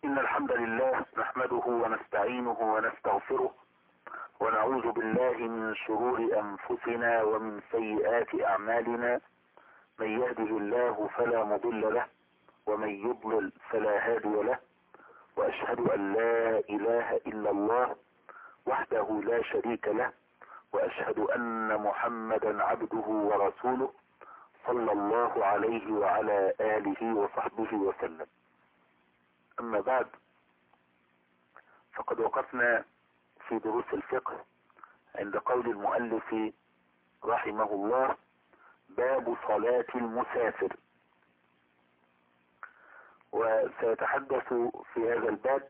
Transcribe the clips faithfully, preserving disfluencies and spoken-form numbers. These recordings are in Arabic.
إن الحمد لله نحمده ونستعينه ونستغفره ونعوذ بالله من شرور أنفسنا ومن سيئات أعمالنا. من يهده الله فلا مضل له ومن يضلل فلا هادي له، وأشهد أن لا إله إلا الله وحده لا شريك له، وأشهد أن محمدا عبده ورسوله صلى الله عليه وعلى آله وصحبه وسلم. أما بعد، فقد وقفنا في دروس الفقه عند قول المؤلف رحمه الله: باب صلاة المسافر. وسيتحدث في هذا الباب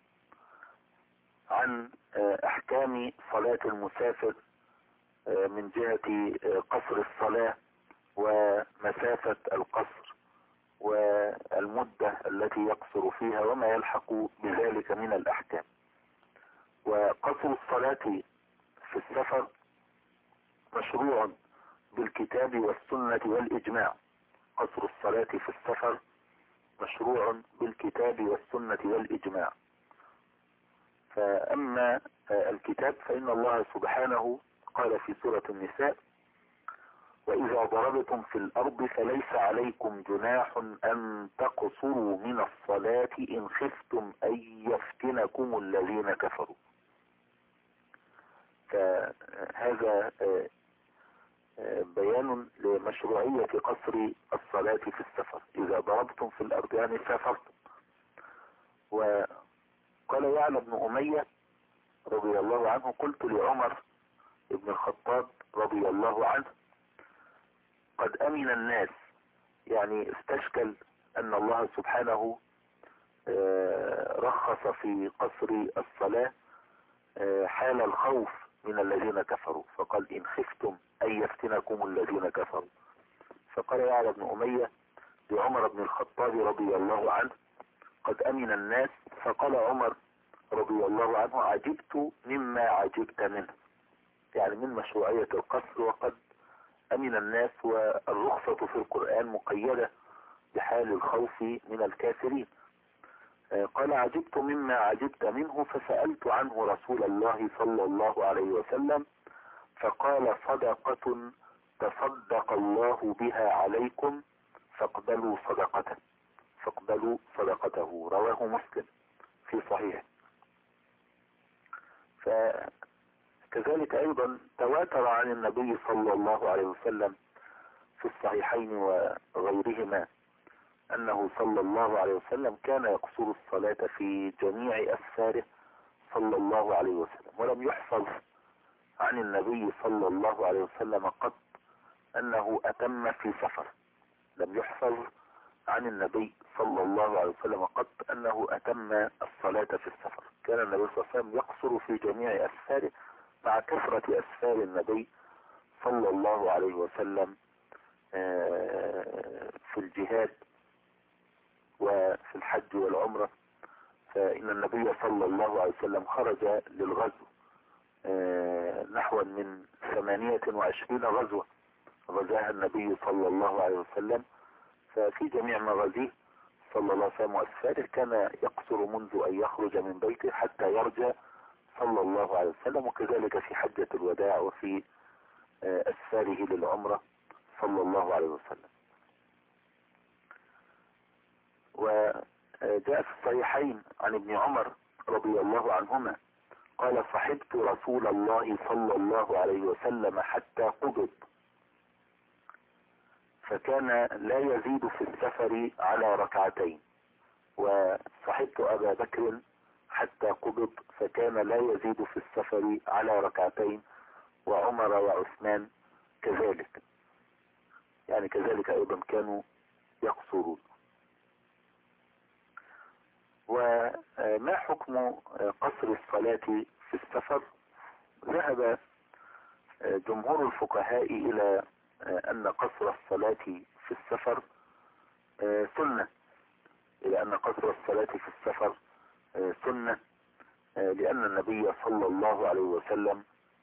عن أحكام صلاة المسافر من جهة قصر الصلاة ومسافة القصر والمدة التي يقصر فيها وما يلحق بذلك من الأحكام. وقصر الصلاة في السفر مشروع بالكتاب والسنة والإجماع. قصر الصلاة في السفر مشروع بالكتاب والسنة والإجماع. فأما الكتاب فإن الله سبحانه قال في سورة النساء: وإذا ضربتم في الأرض فليس عليكم جناح أن تقصروا من الصلاة إن خفتم أن يفتنكم الذين كفروا. فهذا بيان لمشروعية قصر الصلاة في السفر. إذا ضربتم في الأرض يعني سافرتم. وقال يعلى بن أمية رضي الله عنه: قلت لعمر بن الخطاب رضي الله عنه: قد أمن الناس، يعني استشكل أن الله سبحانه رخص في قصر الصلاة حال الخوف من الذين كفروا، فقال: إن خفتم أن يفتنكم الذين كفروا. فقال يعلى بن أمية لعمر بن الخطاب رضي الله عنه: قد أمن الناس. فقال عمر رضي الله عنه: عجبت مما عجبت منه، يعني من مشروعية القصر. وقد أمن الناس، والرخصة في القرآن مقيدة بحال الخوف من الكافرين. قال: عجبت مما عجبت منه، فسألت عنه رسول الله صلى الله عليه وسلم فقال: صدقة تصدق الله بها عليكم فاقبلوا صدقته فاقبلوا صدقته. رواه مسلم في صحيح. فكذلك أيضا تواتر عن النبي صلى الله عليه وسلم في الصحيحين وغيرهما أنه صلى الله عليه وسلم كان يقصر الصلاة في جميع أسفاره صلى الله عليه وسلم. ولم يحفظ عن النبي صلى الله عليه وسلم قط أنه أتم في سفر. لم يحفظ عن النبي صلى الله عليه وسلم قط أنه أتم الصلاة في السفر. كان النبي صلى الله عليه وسلم يقصر في جميع أسفاره، مع كثرة أسفار النبي صلى الله عليه وسلم في الجهاد وفي الحج والعمرة. فإن النبي صلى الله عليه وسلم خرج للغزو نحو من ثمانية وعشرين غزوة غزاها النبي صلى الله عليه وسلم. ففي جميع مغازيه صلى الله عليه وسلم وأسفاره كان يقصر منذ أن يخرج من بيته حتى يرجع صلى الله عليه وسلم، وكذلك في حجة الوداع وفي أسفاره للعمرة صلى الله عليه وسلم. وجاء في الصحيحين عن ابن عمر رضي الله عنهما قال: صحبت رسول الله صلى الله عليه وسلم حتى قبض، فكان لا يزيد في السفر على ركعتين. وصحبت أبا بكر حتى قبض، فكان لا يزيد في السفر على ركعتين، وعمر وعثمان كذلك، يعني كذلك أيضا كانوا يقصرون. وما حكم قصر الصلاة في السفر؟ ذهب جمهور الفقهاء إلى أن قصر الصلاة في السفر سنة إلى أن قصر الصلاة في السفر سنة لأن النبي صلى الله عليه وسلم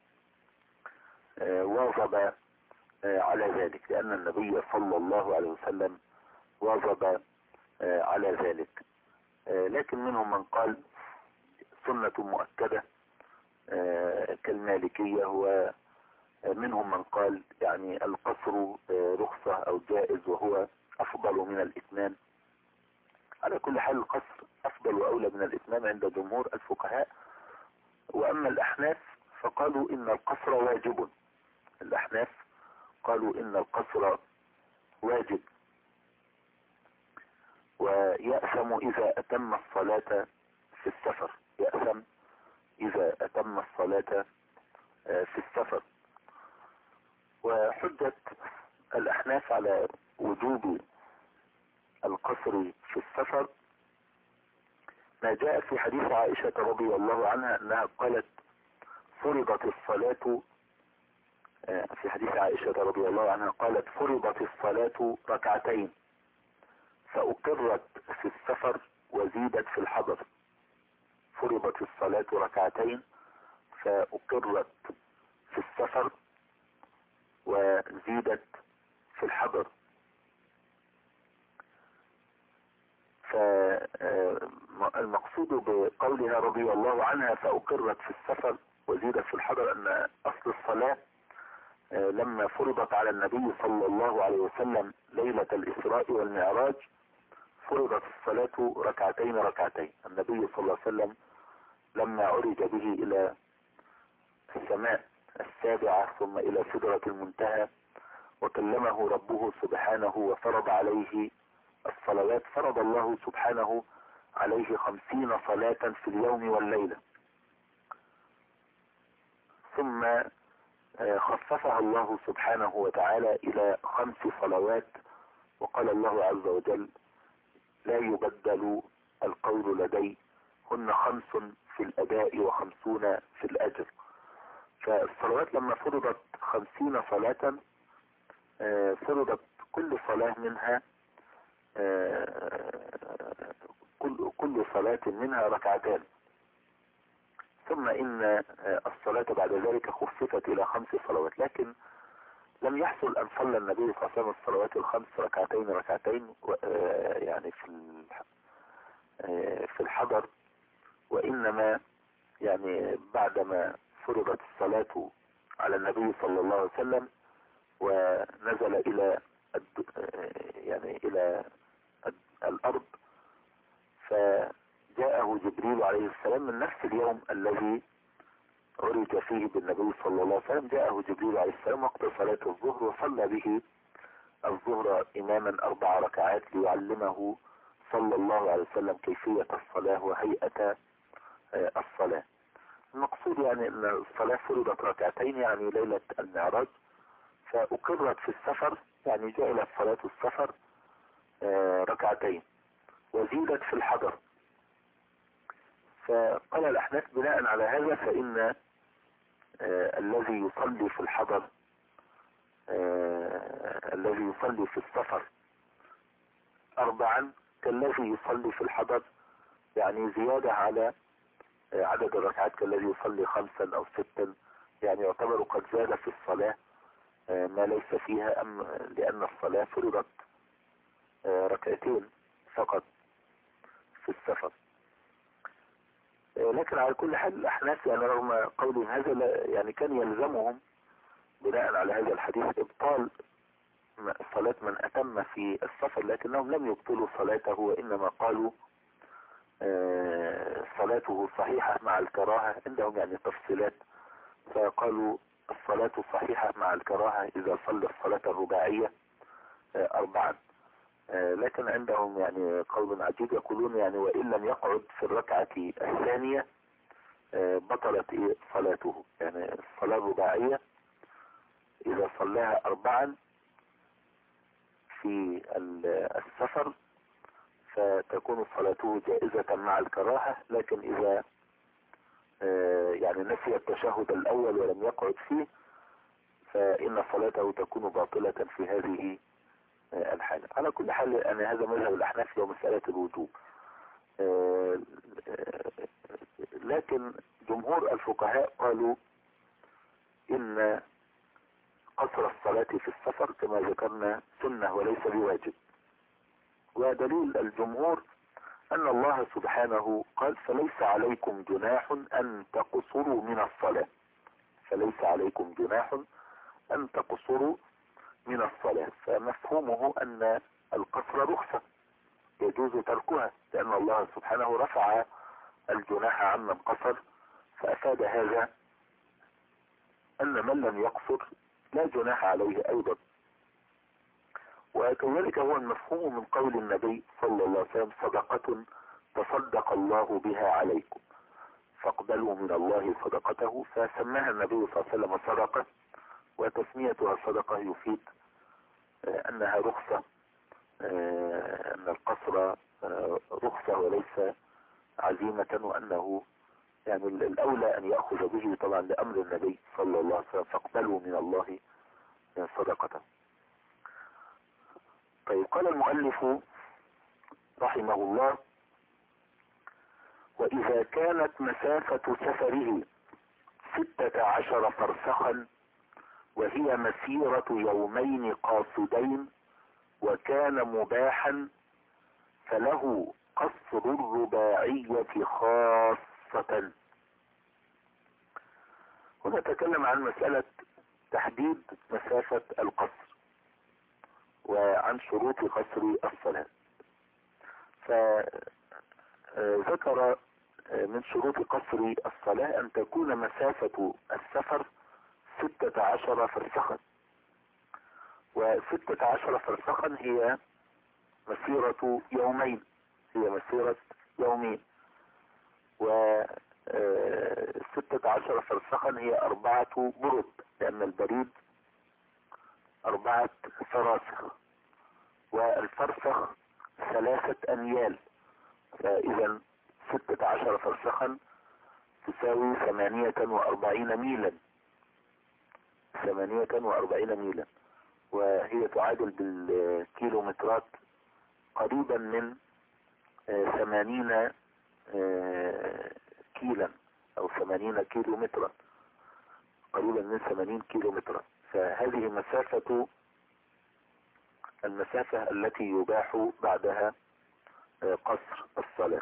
واظب على ذلك لأن النبي صلى الله عليه وسلم واظب على ذلك. لكن منهم من قال سنة مؤكدة كالمالكية، ومنهم من قال يعني القصر رخصة أو جائز وهو أفضل من الإتمام. على كل حال القصر أفضل وأولى من الإتمام عند جمهور الفقهاء. وأما الأحناف فقالوا إن القصر واجب. الأحناف قالوا إن القصر واجب، ويأثم إذا أتم الصلاة في السفر، يأثم إذا أتم الصلاة في السفر. وحجة الأحناف على وجوب القصر في السفر ما جاء في حديث عائشة رضي الله عنها أنها قالت فرضت الصلاة، في حديث عائشة رضي الله عنها قالت فرضت الصلاة ركعتين فأقرت في السفر وزيدت في الحضر. فرضت الصلاة ركعتين فأقرت في السفر وزيدت في الحضر. فالمقصود بقولها رضي الله عنها فأقرت في السفر وزيدت في الحضر أن أصل الصلاة لما فرضت على النبي صلى الله عليه وسلم ليلة الإسراء والمعراج فرضت الصلاة ركعتين ركعتين. النبي صلى الله عليه وسلم لما عرج به إلى السماء السابعة ثم إلى سدرة المنتهى وكلمه ربه سبحانه وفرض عليه الصلوات، فرض الله سبحانه عليه خمسين صلاة في اليوم والليلة، ثم خففها الله سبحانه وتعالى إلى خمس صلوات. وقال الله عز وجل لا يبدل القول لدي هن خمس في الأداء وخمسون في الأجر. فالصلوات لما فرضت خمسين صلاة فرضت كل صلاة منها كل كل صلاة منها ركعتان، ثم إن الصلاة بعد ذلك خففت إلى خمس صلوات. لكن لم يحصل أن صلى النبي صلى الله عليه وسلم الصلوات الخمس ركعتين ركعتين يعني في في الحضر، وإنما يعني بعدما فرضت الصلاة على النبي صلى الله عليه وسلم ونزل إلى يعني إلى الأرض فجاءه جبريل عليه السلام من نفس اليوم الذي عرج فيه بالنبي صلى الله عليه وسلم. جاءه جبريل عليه السلام وقت صلاة الظهر وصلى به الظهر إماما أربع ركعات ليعلمه صلى الله عليه وسلم كيفية الصلاة وهيئة الصلاة. المقصود يعني أن الصلاة فرضت ركعتين يعني ليلة المعراج، فأقرت في السفر يعني جعلت صلاة السفر ركعتين وزيدت في الحضر. فقال الأحناف بناء على هذا فإن آه الذي يصلي في الحضر آه الذي يصلي في السفر أربعا كالذي يصلي في الحضر، يعني زيادة على آه عدد الركعات كالذي يصلي خمسا أو ستا، يعني يعتبر قد زاد في الصلاة آه ما ليس فيها، أم لأن الصلاة فرضت آه ركعتين فقط في السفر. لكن على كل حال الأحناف يعني رغم قولهم هذا يعني كان يلزمهم بناء على هذا الحديث إبطال صلاة من أتم في السفر، لكنهم لم يبطلوا صلاته وإنما قالوا صلاته صحيحة مع الكراهة. عندهم يعني تفصيلات، فقالوا الصلاة صحيحة مع الكراهة إذا صلى الصلاة الرباعية أربعا. لكن عندهم يعني قول عجيب يقولون يعني وإن لم يقعد في الركعة الثانية بطلت صلاته. يعني الصلاة الرباعية إذا صلاها أربعا في السفر فتكون صلاته جائزة مع الكراهة، لكن إذا يعني نسي التشهد الأول ولم يقعد فيه فإن صلاته تكون باطلة في هذه الحالة. على كل حال أن هذا مذهب الأحناف ومسألة الوجوب، لكن جمهور الفقهاء قالوا إن قصر الصلاة في السفر كما ذكرنا سنة وليس بواجب. ودليل الجمهور أن الله سبحانه قال فليس عليكم جناح أن تقصروا من الصلاة، فليس عليكم جناح أن تقصروا من الصلاة. فمفهومه أن القصر رخصة يجوز تركها، لأن الله سبحانه رفع الجناح عن من قصر، فأفاد هذا أن من لم يقصر لا جناح عليه أيضا. وكذلك هو المفهوم من قول النبي صلى الله عليه وسلم صدقة تصدق الله بها عليكم فاقبلوا من الله صدقته، فسماها النبي صلى الله عليه وسلم صدقة، وتسميتها صدقة يفيد أنها رخصة، أن القصر رخصة وليس عزيمة، وأنه يعني الأولى أن يأخذ به طبعا لأمر النبي صلى الله عليه وسلم فاقبلوا من الله صدقته. طيب قال المؤلف رحمه الله: وإذا كانت مسافة سفره ستة عشر فرسخا وهي مسيرة يومين قاصدين وكان مباحا فله قصر الرباعية خاصة. هنا نتكلم عن مسألة تحديد مسافة القصر وعن شروط قصر الصلاة. فذكر من شروط قصر الصلاة أن تكون مسافة السفر ستة عشر فرسخا، وستة عشر فرسخا هي مسيرة يومين، هي مسيرة يومين، وستة عشر فرسخا هي أربعة برد، لأن البريد أربعة فراسخ والفرسخ ثلاثة أميال، فإذا ستة عشر فرسخا تساوي ثمانية وأربعين ميلا، ثمانية وأربعين ميلا، وهي تعادل بالكيلومترات قريبا من ثمانين كيلا أو ثمانين كيلو مترا، قريبا من ثمانين كيلو مترا. فهذه مسافة المسافة التي يباح بعدها قصر الصلاة.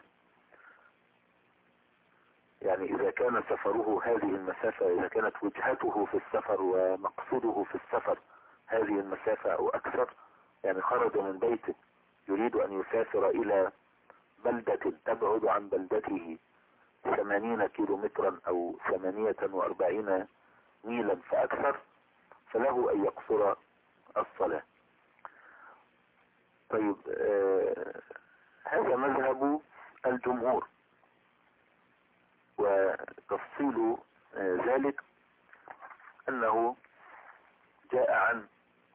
يعني إذا كان سفره هذه المسافة، إذا كانت وجهته في السفر ومقصده في السفر هذه المسافة أو أكثر، يعني خرج من بيته يريد أن يسافر إلى بلدة تبعد عن بلدته ثمانين كيلو مترا أو ثمانية وأربعين ميلا فأكثر، فله أن يقصر الصلاة. طيب آه هذا مذهب الجمهور، وتفصيل آه ذلك أنه جاء عن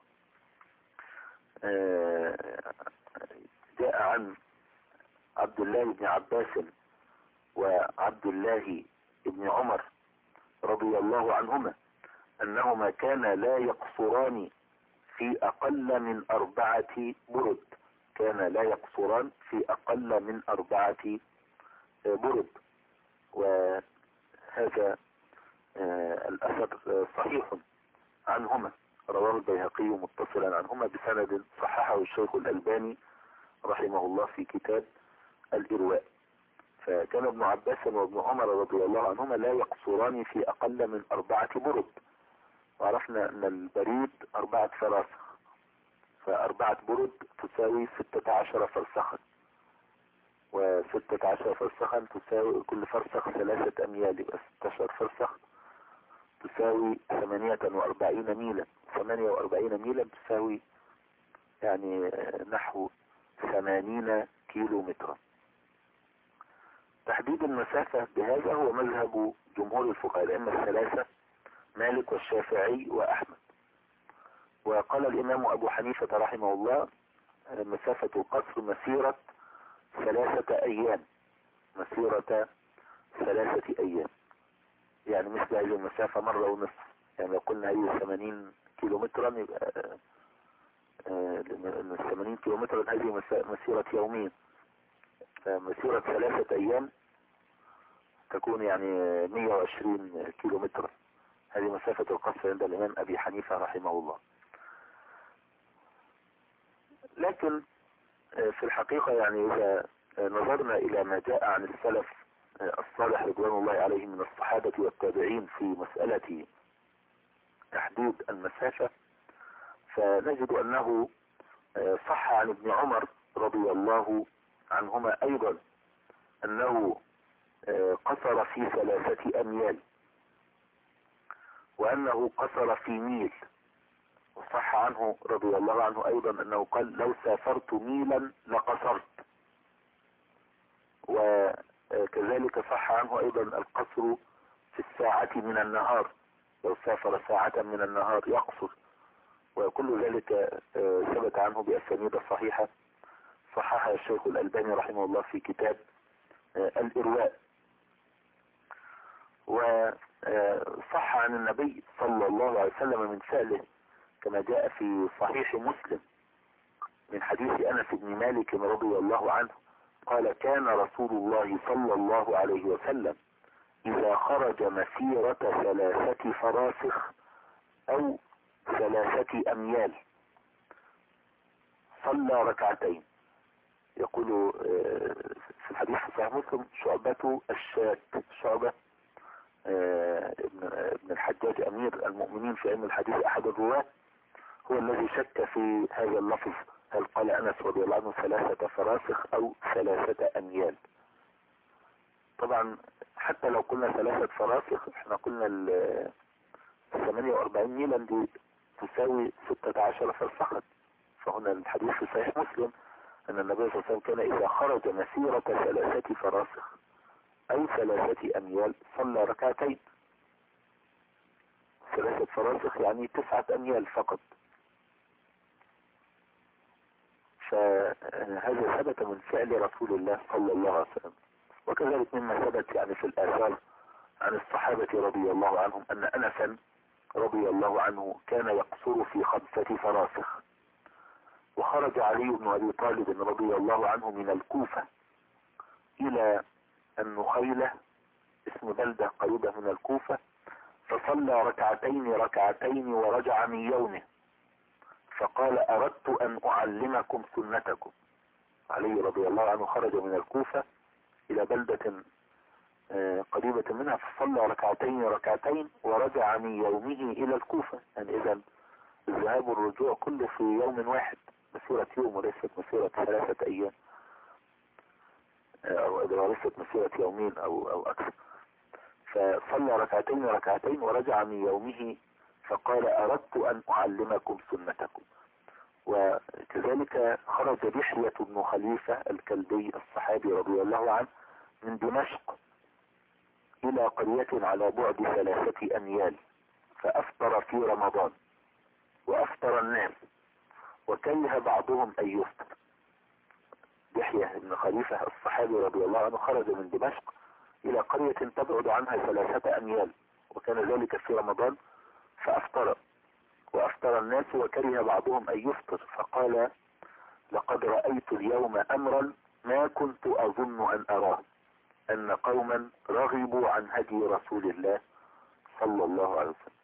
آه جاء عن عبد الله بن عباس وعبد الله بن عمر رضي الله عنهما أنهما كانا لا يقصران في أقل من أربعة برد، كان لا يقصران في أقل من أربعة برد. وهذا الأثر صحيح عنهما، رواه البيهقي متصلا عنهما بسند صححه الشيخ الألباني رحمه الله في كتاب الإرواء. فكان ابن عباس وابن عمر رضي الله عنهما لا يقصران في أقل من أربعة برد، وعرفنا أن البريد أربعة فراسخ، فأربعة برد تساوي ستة عشر فرسخا، وستة عشر فرسخا تساوي كل فرسخ ثلاثة أميال، يبقى ستة عشر فرسخ تساوي ثمانية وأربعين ميلا، ثمانية وأربعين ميلا تساوي يعني نحو ثمانين كيلو مترا. تحديد المسافة بهذا هو مذهب جمهور الفقهاء الأئمة الثلاثة مالك والشافعي وأحمد. وقال الإمام أبو حنيفة رحمه الله مسافة القصر مسيرة ثلاثة أيام، مسيرة ثلاثة أيام، يعني مثل هذه المسافة مرة ونصف. يعني لو قلنا هي ثمانين كيلو مترا يبقى ثمانين كيلو مترا هذه مسيرة يومين، فمسيرة ثلاثة أيام تكون يعني مئة وعشرين كيلو مترا. هذه مسافة القصر عند الإمام أبي حنيفة رحمه الله. لكن في الحقيقة يعني إذا نظرنا إلى ما جاء عن السلف الصالح رضوان الله عليهم من الصحابة والتابعين في مسألة تحديد المسافة، فنجد أنه صح عن ابن عمر رضي الله عنهما أيضا أنه قصر في ثلاثة أميال، وأنه قصر في ميل. وصح عنه رضي الله عنه أيضا أنه قال لو سافرت ميلا لقصرت. وكذلك صح عنه أيضا القصر في الساعة من النهار، لو سافر ساعة من النهار يقصر. وكل ذلك ثبت عنه بأسانيد صحيحة صححها الشيخ الألباني رحمه الله في كتاب الإرواء. وصح عن النبي صلى الله عليه وسلم من فعله كما جاء في صحيح مسلم من حديث أنس بن مالك رضي الله عنه قال كان رسول الله صلى الله عليه وسلم إذا خرج مسيرة ثلاثة فراسخ أو ثلاثة أميال صلى ركعتين. يقول في الحديث في صحيح مسلم شعبة الشاك، شعبة ابن الحجاج أمير المؤمنين في علم الحديث أحد الرواة، هو الذي شك في هذا اللفظ، هل قال أنس رضي الله عنه ثلاثة فراسخ أو ثلاثة أميال. طبعا حتى لو قلنا ثلاثة فراسخ احنا قلنا ال ثمانية وأربعين ميلا دي تساوي ستة عشر فرسخا. فهنا الحديث في صحيح مسلم أن النبي صلى الله عليه وسلم كان إذا خرج مسيرة ثلاثة فراسخ أو ثلاثة أميال صلى ركعتين. ثلاثة فراسخ يعني تسعة أميال فقط. فهذا ثبت من فعل رسول الله صلى الله عليه وسلم. وكذلك مما ثبت يعني في الآثار عن الصحابة رضي الله عنهم أن أنسا رضي الله عنه كان يقصر في خمسة فراسخ. وخرج علي بن أبي طالب رضي الله عنه من الكوفة إلى النخيلة، اسم بلدة قريبة من الكوفة، فصلى ركعتين ركعتين ورجع من يومه فقال أردت أن أعلمكم سنتكم. علي رضي الله عنه خرج من الكوفة إلى بلدة قريبة منها فصلى ركعتين ركعتين ورجع من يومه إلى الكوفة. يعني إذا الذهاب والرجوع كله في يوم واحد، مسيرة يوم وليست مسيرة ثلاثة أيام، أو وليست مسيرة يومين أو أو أكثر. فصلى ركعتين ركعتين ورجع من يومه فقال أردت أن أعلمكم سنتكم. وكذلك خرج دحية بن خليفة الكلبي الصحابي رضي الله عنه من دمشق إلى قرية على بعد ثلاثة أميال فأفطر في رمضان وأفطر الناس وكره بعضهم أن يفطر. دحية بن خليفة الصحابي رضي الله عنه خرج من دمشق إلى قرية تبعد عنها ثلاثة أميال وكان ذلك في رمضان فأفطر وأفطر الناس وكره بعضهم أن يفطر فقال لقد رأيت اليوم أمرا ما كنت أظن أن أراه، أن قوما رغبوا عن هدي رسول الله صلى الله عليه وسلم.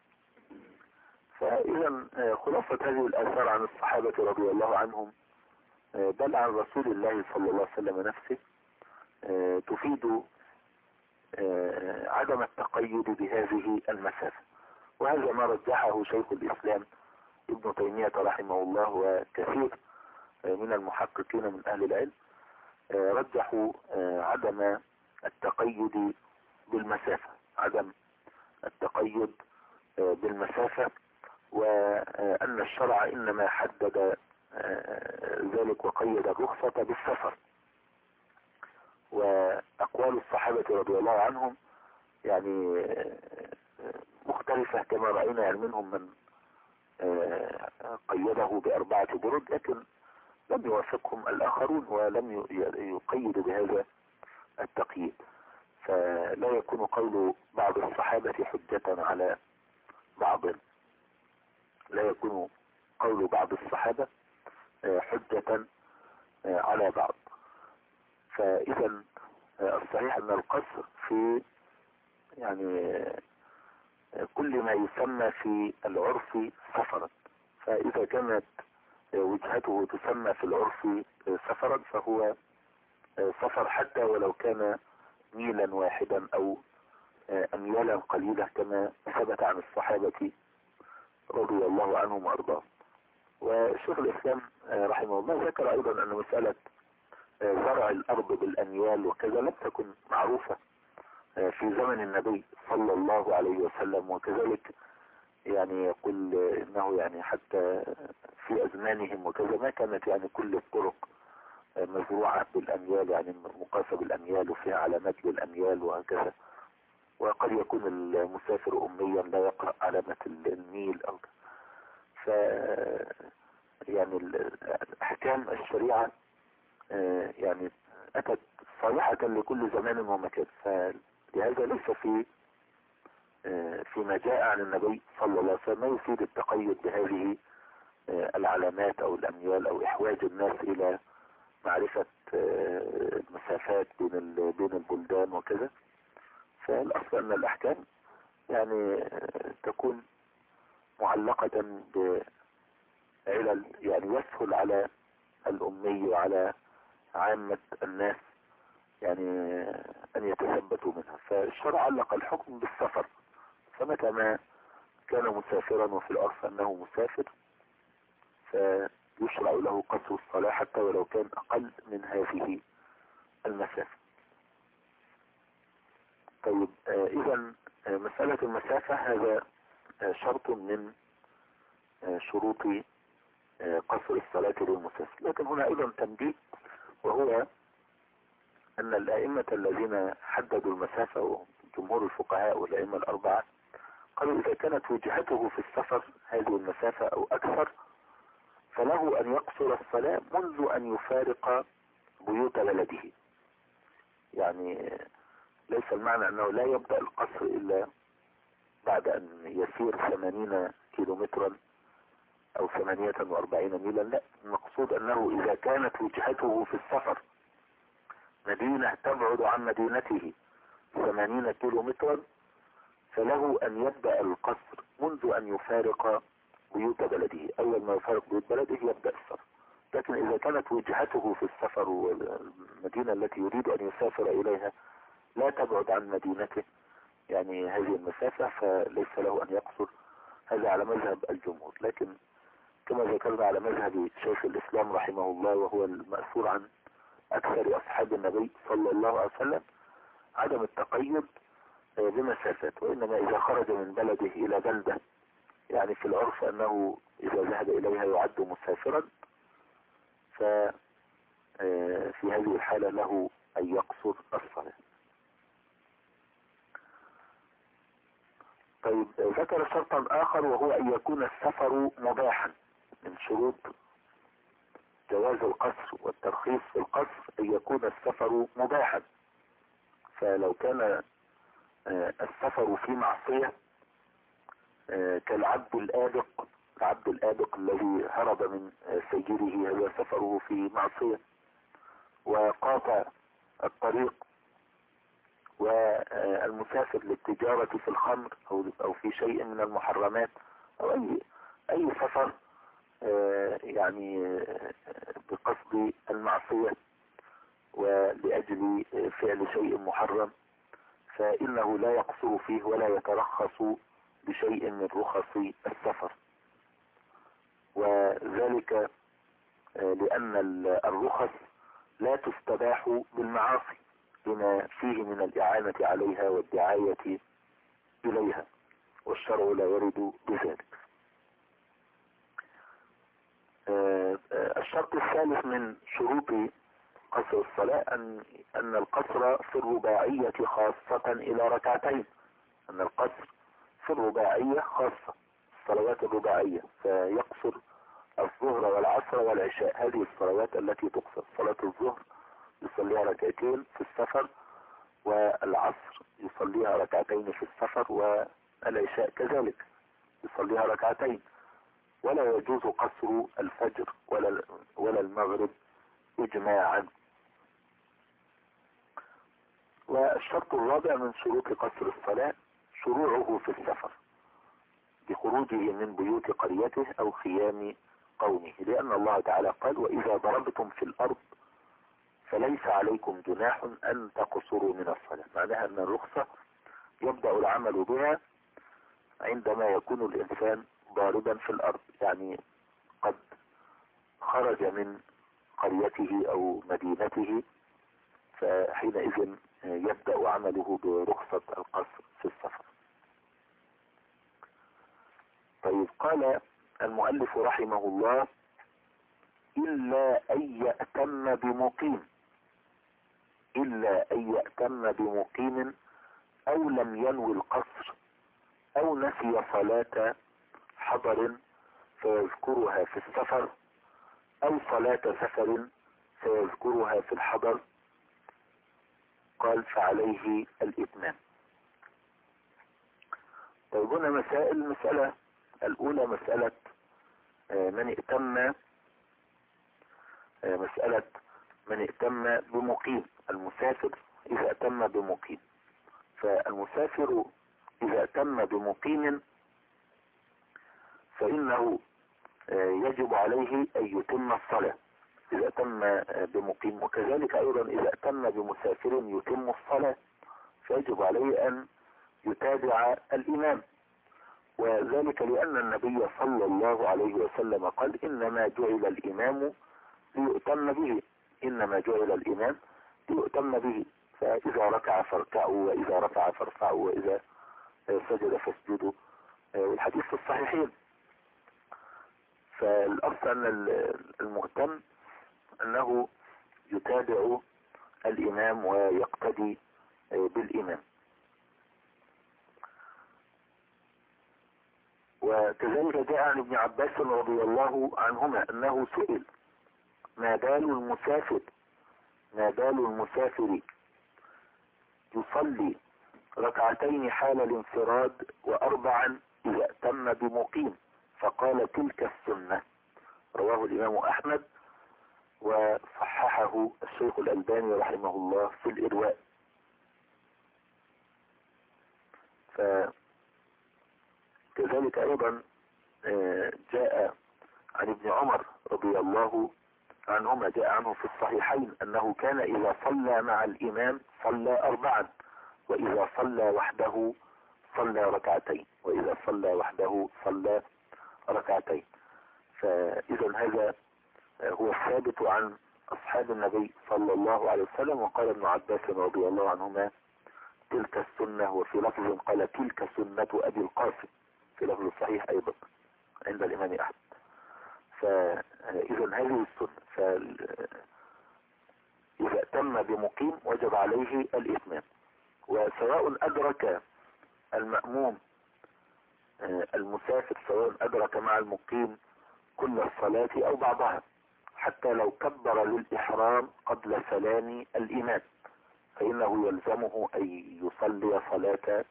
فإذا خلاصة هذه الآثار عن الصحابة رضي الله عنهم بل عن رسول الله صلى الله عليه وسلم نفسه تفيد عدم التقيد بهذه المسافة. وهذا ما رجحه شيخ الإسلام ابن تيمية رحمه الله وكثير من المحققين من أهل العلم رجحوا عدم التقيد بالمسافة، عدم التقيد بالمسافة، وأن الشرع إنما حدد ذلك وقيد الرخصة بالسفر. وأقوال الصحابة رضي الله عنهم يعني مختلفة كما رأينا، يعني منهم من قيده بأربعة برد لكن لم يوافقهم الآخرون ولم يقيدوا بهذا التقييد. فلا يكون قول بعض الصحابة حجة على بعض، لا يكون قول بعض الصحابة حجة على بعض. فإذا الصحيح أن القصر في يعني كل ما يسمى في العرف سفرا، فإذا كانت وجهته تسمى في العرف سفرا فهو سفر حتى ولو كان ميلا واحدا او اميالا قليلة كما ثبت عن الصحابة رضي الله عنهم وارضاهم. وشيخ الاسلام رحمه الله ذكر ايضا ان مسألة زرع الارض بالاميال وكذا لم تكن معروفة في زمن النبي صلى الله عليه وسلم، وكذلك يعني يقول انه يعني حتى في ازمانهم وكذا ما كانت يعني كل الطرق مزروعة بالاميال، يعني مقاسة بالاميال وفيها علامات بالاميال وهكذا، وقد يكون المسافر اميا لا يقرأ علامة الميل او ف يعني الاحكام الشريعة يعني اتت صالحة لكل زمان ومكان، فلهذا ليس في فيما جاء عن النبي صلى الله عليه وسلم ما يفيد التقيد بهذه العلامات او الاميال او احواج الناس الى معرفة المسافات بين بين البلدان وكذا. فالاصل ان الاحكام يعني تكون معلقة بعلل يعني يسهل على الامي وعلى عامة الناس يعني ان يتثبتوا منها. فالشرع علق الحكم بالسفر، فمتى ما كان مسافرا وفي العرف انه مسافر فيشرع له قصر الصلاة حتى ولو كان اقل من هذه المسافة. طيب آه اذا آه مسألة المسافة هذا آه شرط من آه شروط آه قصر الصلاة للمسافر. لكن هنا ايضا تنبيه، وهو ان الائمة الذين حددوا المسافة وجمهور الفقهاء والائمة الاربعة قالوا اذا كانت وجهته في السفر هذه المسافة او اكثر فله ان يقصر الصلاة منذ ان يفارق بيوت بلده. يعني ليس المعنى انه لا يبدأ القصر الا بعد ان يسير ثمانين كيلومترا او ثمانية واربعين ميلا، لا، المقصود انه اذا كانت وجهته في السفر مدينة تبعد عن مدينته ثمانين كيلومترا فله ان يبدأ القصر منذ ان يفارق بيوت بلده. اول ما يفارق بيوت بلده يبدأ السفر. لكن اذا كانت وجهته في السفر والمدينة التي يريد ان يسافر اليها لا تبعد عن مدينته يعني هذه المسافة فليس له ان يقصر. هذا على مذهب الجمهور، لكن كما ذكرنا على مذهب شيخ الاسلام رحمه الله وهو المأثور عن اكثر اصحاب النبي صلى الله عليه وسلم عدم التقيد بمسافات، وانما اذا خرج من بلده الى بلدة يعني في العرف انه اذا ذهب اليها يعد مسافرا ففي هذه الحالة له ان يقصر الصلاة. طيب ذكر شرطا اخر وهو ان يكون السفر مباحا. من شروط جواز القصر والترخيص في القصر ان يكون السفر مباحا. فلو كان السفر في معصية كالعبد الآبق، العبد الآبق الذي هرب من سيده هذا سفره في معصية، وقاطع الطريق، والمسافر للتجارة في الخمر او في شيء من المحرمات او اي اي سفر يعني بقصد المعصية ولأجل فعل شيء محرم فإنه لا يقصر فيه ولا يترخص بشيء من رخص السفر. وذلك لأن الرخص لا تستباح بالمعاصي لما فيه من الإعانة عليها والدعاية إليها، والشرع لا يرد بذلك. الشرط الثالث من شروط قصر الصلاة أن أن القصر في الرباعية خاصة إلى ركعتين. أن القصر في الرباعية خاصة الصلوات الرباعية، فيقصر الظهر والعصر والعشاء. هذه الصلوات التي تقصر صلاة الظهر يصليها ركعتين في السفر، والعصر يصليها ركعتين في السفر، والعشاء كذلك يصليها ركعتين. ولا يجوز قصر الفجر ولا ولا المغرب اجماعا. والشرط الرابع من شروط قصر الصلاة شروعه في السفر بخروجه من بيوت قريته او خيام قومه، لان الله تعالى قال: واذا ضربتم في الارض فليس عليكم جناح أن تقصروا من الصلاة. معناها أن الرخصة يبدأ العمل بها عندما يكون الإنسان ضاربا في الأرض، يعني قد خرج من قريته أو مدينته، فحينئذ يبدأ عمله برخصة القصر في السفر. طيب، قال المؤلف رحمه الله: إلا أن يأتم بمقيم، إلا أن يأتم بمقيم أو لم ينوي القصر أو نسي صلاة حضر فيذكرها في السفر، أو صلاة سفر فيذكرها في الحضر، قال فعليه الإتمام. طيب، هنا مسائل. المسألة الأولى مسألة من ائتم مسألة من ائتم بمقيم، المسافر إذا ائتم بمقيم. فالمسافر إذا ائتم بمقيم فإنه يجب عليه أن يتم الصلاة إذا ائتم بمقيم، وكذلك أيضا إذا ائتم بمسافر يتم الصلاة فيجب عليه أن يتابع الإمام، وذلك لأن النبي صلى الله عليه وسلم قال: إنما جعل الإمام ليؤتم به، إنما جعل الإمام ليؤتم به، فإذا ركع فاركعوا وإذا رفع فارفعوا وإذا سجد فاسجدوا، والحديث في الصحيحين. فالأصل أن المؤتم أنه يتابع الإمام ويقتدي بالإمام. وكذلك جاء عن ابن عباس رضي الله عنهما أنه سئل: ما بال المسافر ما بال المسافر يصلي ركعتين حال الانفراد وأربعا إذا ائتم بمقيم؟ فقال: تلك السنة. رواه الإمام أحمد وصححه الشيخ الألباني رحمه الله في الإرواء. فكذلك أيضا جاء عن ابن عمر رضي الله عنهما، جاء عنه في الصحيحين أنه كان إذا صلى مع الإمام صلى أربعا، وإذا صلى وحده صلى ركعتين، وإذا صلى وحده صلى ركعتين. فإذا هذا هو الثابت عن أصحاب النبي صلى الله عليه وسلم. وقال ابن عباس رضي الله عنهما: تلك السنة. وفي لفظ قال: تلك سنة أبي القاسم، في لفظ الصحيح أيضا عند الإمام أحمد. فإذا هذه السنة، فإذا ائتم بمقيم وجب عليه الإتمام، وسواء أدرك المأموم المسافر، سواء أدرك مع المقيم كل الصلاة أو بعضها، حتى لو كبر للإحرام قبل سلام الإمام فإنه يلزمه أن يصلي صلاة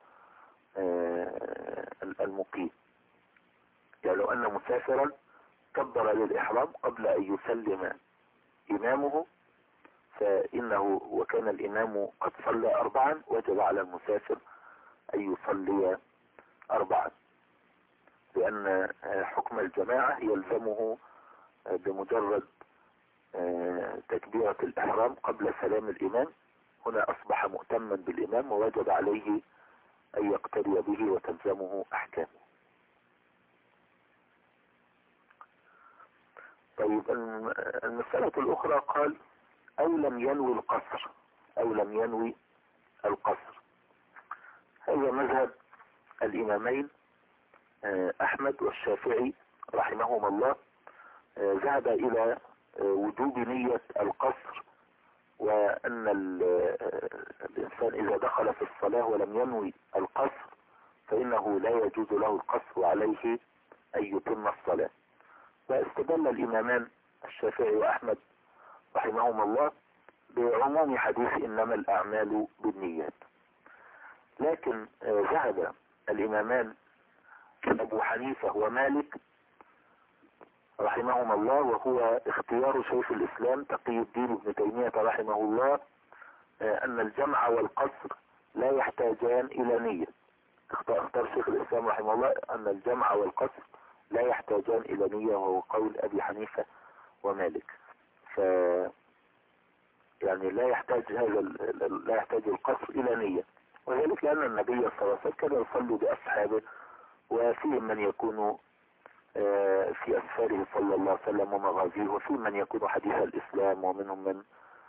المقيم. يعني لو أن مسافرا كبر للإحرام قبل أن يسلم إمامه فإنه وكان الإمام قد صلى أربعا وجب على المسافر أن يصلي أربعا، لأن حكم الجماعة يلزمه بمجرد تكبيرة الإحرام قبل سلام الإمام. هنا أصبح مؤتما بالإمام ووجب عليه أن يقتدي به وتلزمه أحكامه. طيب، المسألة الأخرى قال: أو لم ينوي القصر أو لم ينوي القصر. هذا مذهب الإمامين أحمد والشافعي رحمهما الله. ذهب إلى وجوب نية القصر، وأن الإنسان إذا دخل في الصلاة ولم ينوي القصر فإنه لا يجوز له القصر وعليه أن يتم الصلاة. واستدل الإمامان الشافعي وأحمد رحمهما الله بعموم حديث إنما الأعمال بالنيات. لكن ذهب الإمامان أبو حنيفة ومالك رحمهما الله، وهو اختيار شيخ الإسلام تقي الدين ابن تيمية رحمه الله، أن الجمع والقصر لا يحتاجان إلى نية. اختار شيخ الإسلام رحمه الله أن الجمع والقصر لا يحتاجان إلى نية، وهو قول أبي حنيفة ومالك. ف يعني لا يحتاج هذا لا يحتاج القصر إلى نية، وذلك لأن النبي صلى الله عليه وسلم كان يصلي بأصحابه، وفيهم من يكون في أسفاره صلى الله عليه وسلم ومغازيه، وفي من يكون حديث الإسلام، ومنهم من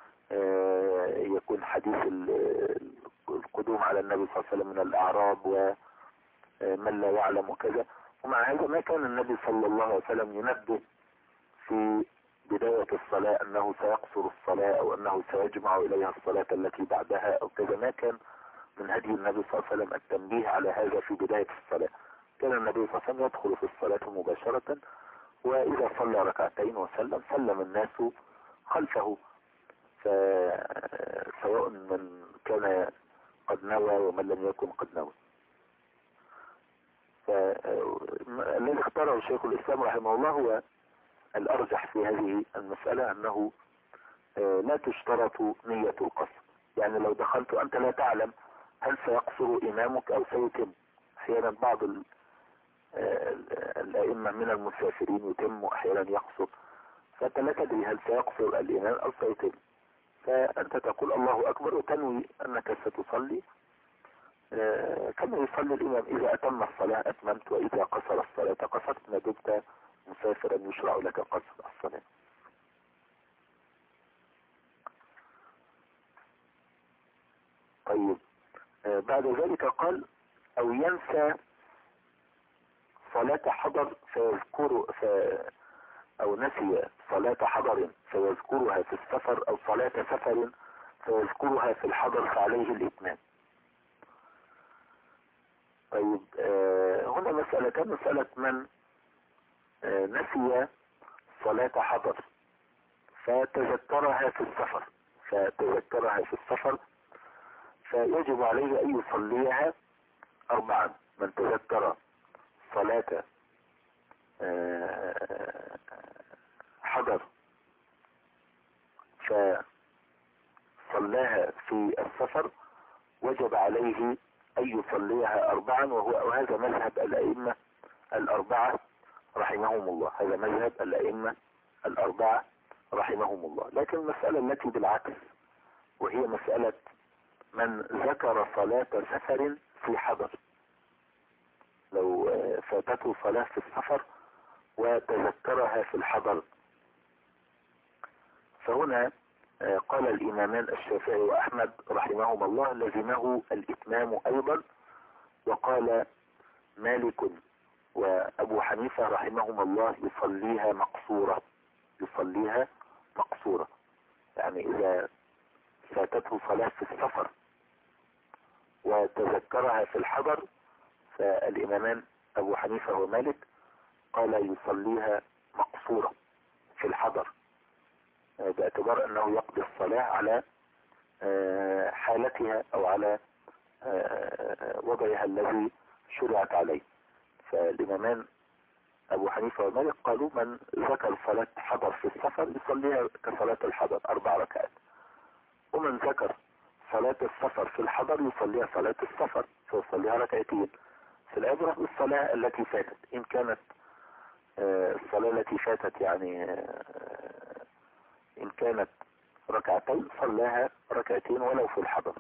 يكون حديث القدوم على النبي صلى الله عليه وسلم من الأعراب ومن لا يعلم وكذا. ومع هذا ما كان النبي صلى الله عليه وسلم ينبه في بداية الصلاة أنه سيقصر الصلاة أو أنه سيجمع إليها الصلاة التي بعدها أو كذا. ما كان من هدي النبي صلى الله عليه وسلم التنبيه على هذا في بداية الصلاة. كان النبي صلى الله عليه وسلم يدخل في الصلاة مباشرة، وإذا صلى ركعتين وسلم سلم الناس خلفه، سواء من كان قد نوى ومن لم يكن قد نوى. فالذي اختاره شيخ الإسلام رحمه الله هو الأرجح في هذه المسألة، أنه لا تشترط نية القصر. يعني لو دخلت أنت لا تعلم هل سيقصر إمامك أو سيتم. أحيانا بعض الأئمة من المسافرين يتم وأحيانا يقصر، فأنت لا تدري هل سيقصر الإمام أو سيتم، فأنت تقول الله أكبر وتنوي أنك ستصلي كما يصلي الإمام. إذا أتم الصلاة أتممت، وإذا قصر الصلاة قصرت، ما دمت مسافرا يشرع لك قصر الصلاة. طيب، بعد ذلك قال أو ينسى صلاة حضر فيذكر ف... أو نسي صلاة حضر فيذكرها في السفر، أو صلاة سفر فيذكرها في الحضر فعليه الإتمام. طيب، آه هنا مسألة مسألة من آه نسي صلاة حضر فتذكرها في السفر فتذكرها في السفر فيجب عليه أن يصليها أربعا. من تذكر صلاة آه حضر فصلاها في السفر وجب عليه أن يصليها أربعا، وهو وهذا مذهب الأئمة الأربعة رحمهم الله. هذا مذهب الأئمة الأربعة رحمهم الله. لكن المسألة التي بالعكس، وهي مسألة من ذكر صلاة سفر في حضر، لو فاتته صلاة في السفر وتذكرها في الحضر، فهنا قال الإمامان الشافعي وأحمد رحمهما الله لزمه الإتمام أيضا، وقال مالك وأبو حنيفة رحمهما الله يصليها مقصورة يصليها مقصورة. يعني إذا فاتته صلاة في السفر وتذكرها في الحضر، فالإمامان أبو حنيفة ومالك قال يصليها مقصورة في الحضر، باعتبار أنه يقضي الصلاة على حالتها أو على وضعها الذي شرعت عليه. فالإمامان أبو حنيفة ومالك قالوا من ذكر صلاة حضر في السفر يصليها كصلاة الحضر أربع ركعات، ومن ذكر صلاة السفر في الحضر يصليها صلاة السفر فيصليها ركعتين. في العبرة بالصلاة التي فاتت، إن كانت الصلاة التي فاتت يعني إن كانت ركعتين صلاها ركعتين ولو في الحضر.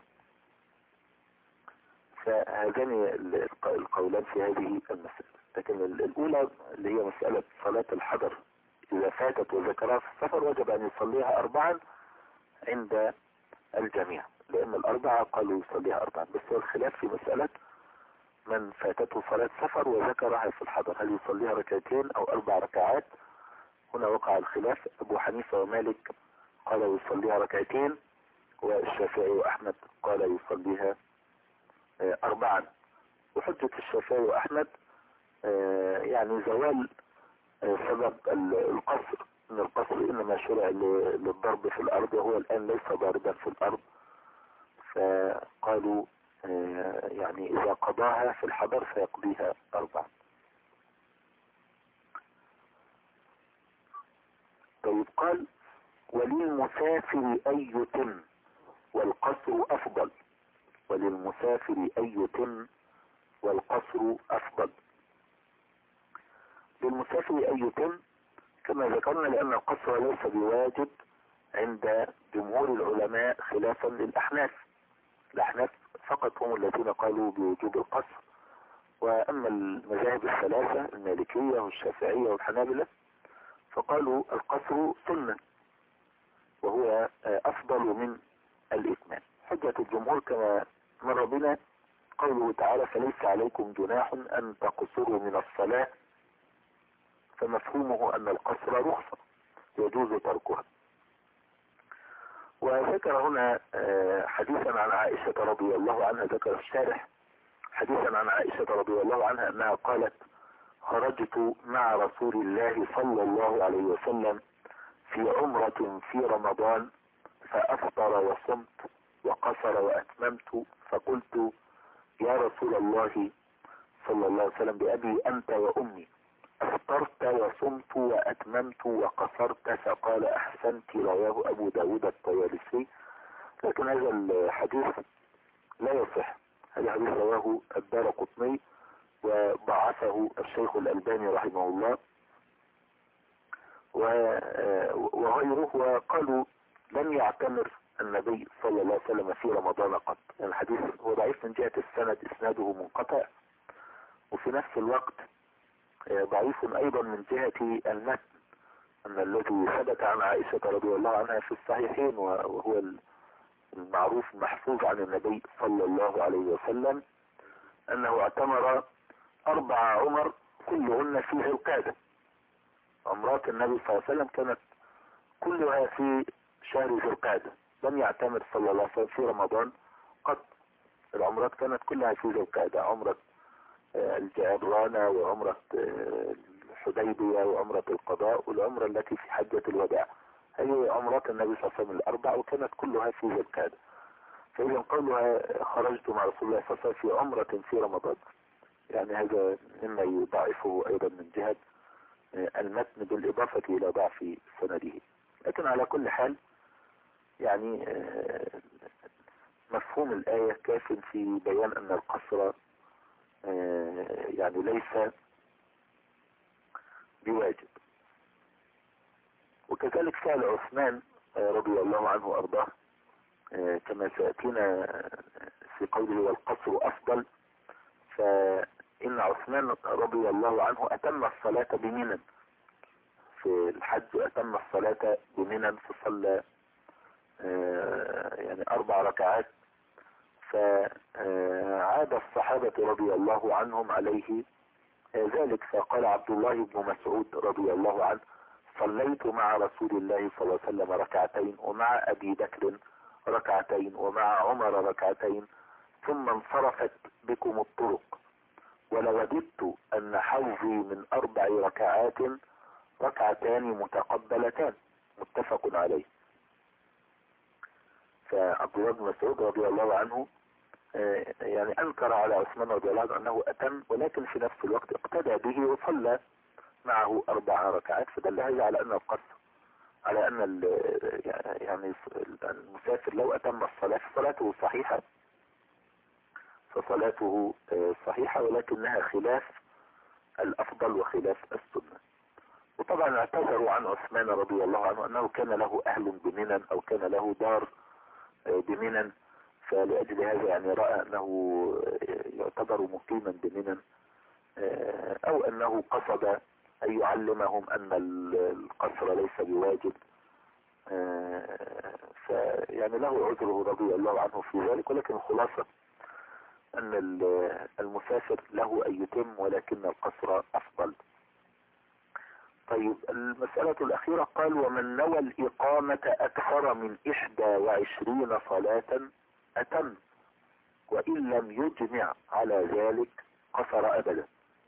فهذان القولان في هذه المسألة. لكن الأولى اللي هي مسألة صلاة الحضر إذا فاتت وذكرها في السفر وجب أن يصليها أربعا عند الجميع، لأن الأربعة قالوا يصليها أربعا. بس هو الخلاف في مسألة من فاتته صلاة سفر وذكرها في الحضر هل يصليها ركعتين أو أربع ركعات. هنا وقع الخلاف. أبو حنيفة ومالك قال يصليها ركعتين، والشافعي وأحمد قال يصليها أربعا. وحجة الشافعي وأحمد يعني زوال سبب القصر، ان القصر انما شرع للضرب في الارض، وهو الان ليس ضاربا في الارض. فقالوا يعني اذا قضاها في الحضر فيقضيها اربعا. طيب، قال وللمسافر ان يتم والقصر افضل. وللمسافر ان يتم والقصر افضل. للمسافر ان يتم كما ذكرنا لأن القصر ليس بواجب عند جمهور العلماء خلافا للأحناف. الأحناف فقط هم الذين قالوا بوجوب القصر، وأما المذاهب الثلاثة المالكية والشافعية والحنابلة فقالوا القصر سنة وهو أفضل من الإتمام. حجة الجمهور كما مر بنا قوله تعالى فليس عليكم جناح أن تقصروا من الصلاة، فمفهومه أن القصر رخصة يجوز تركها. وذكر هنا حديثا عن عائشة رضي الله عنها، ذكر الشارح حديثا عن عائشة رضي الله عنها أنها قالت خرجت مع رسول الله صلى الله عليه وسلم في عمرة في رمضان فأفطر وصمت وقصر وأتممت، فقلت يا رسول الله صلى الله عليه وسلم بأبي أنت وأمي أفطرت وصمت وأتممت وقصرت؟ فقال أحسنت، رواه أبو داود الطيالسي. لكن هذا الحديث لا يصح، هذا حديث رواه الدارقطني وضعفه الشيخ الألباني رحمه الله وغيره، وقالوا لم يعتمر النبي صلى الله عليه وسلم في رمضان قط. يعني الحديث هو ضعيف من جهة السند، إسناده منقطع، وفي نفس الوقت ضعيف أيضا من جهة المتن، أن الذي ثبت عن عائشة رضي الله عنها في الصحيحين وهو المعروف محفوظ عن النبي صلى الله عليه وسلم أنه اعتمر أربع عمر كلهن في ذي القعدة. عمرات النبي صلى الله عليه وسلم كانت كلها في شهر ذي القعدة، لم يعتمر صلى الله عليه وسلم في رمضان قط. العمرات كانت كلها في ذي القعدة، عمرة الجعرانة وعمرة الحديبية وعمرة القضاء والعمرة التي في حجة الوداع، هي عمرات النبي صلى الله عليه وسلم الأربع وكانت كلها في ذي القعدة. فإذا قولها خرجت مع رسول الله صلى الله عليه وسلم في عمرة في رمضان، يعني هذا مما يضعفه أيضا من جهة المتن بالإضافة إلى ضعف سنده. لكن على كل حال يعني مفهوم الآية كاف في بيان أن القصر يعني ليس بواجب. وكذلك فعل عثمان رضي الله عنه وأرضاه كما سيأتينا في قوله والقصر أفضل، فإن عثمان رضي الله عنه أتم الصلاة بمنى في الحج، أتم الصلاة بمنى فصلى يعني أربع ركعات، فعاد الصحابة رضي الله عنهم عليه ذلك، فقال عبد الله بن مسعود رضي الله عنه صليت مع رسول الله صلى الله عليه وسلم ركعتين ومع أبي بكر ركعتين ومع عمر ركعتين ثم انصرفت بكم الطرق، ولوددت أن حظي من أربع ركعات ركعتان متقبلتان، متفق عليه. فعبد الله بن مسعود رضي الله عنه يعني أنكر على عثمان رضي الله عنه أنه أتم، ولكن في نفس الوقت اقتدى به وصلى معه أربع ركعات، فدل هذا على أن القصر على أن يعني المسافر لو أتم الصلاة فصلاته صحيحة فصلاته صحيحة، ولكنها خلاف الأفضل وخلاف السنة. وطبعا اعتذروا عن عثمان رضي الله عنه أنه كان له أهل بمنى أو كان له دار بمنى، فلأجل هذا يعني رأى أنه يعتبر مقيما بمنى، أو أنه قصد أن يعلمهم أن القصر ليس بواجب، فيعني له عذره رضي الله عنه في ذلك. ولكن الخلاصة أن المسافر له أن يتم، ولكن القصر أفضل. طيب المسألة الأخيرة قال ومن نوى الإقامة أكثر من إحدى وعشرين صلاة أتم، وإن لم يجمع على ذلك قصر أبدا.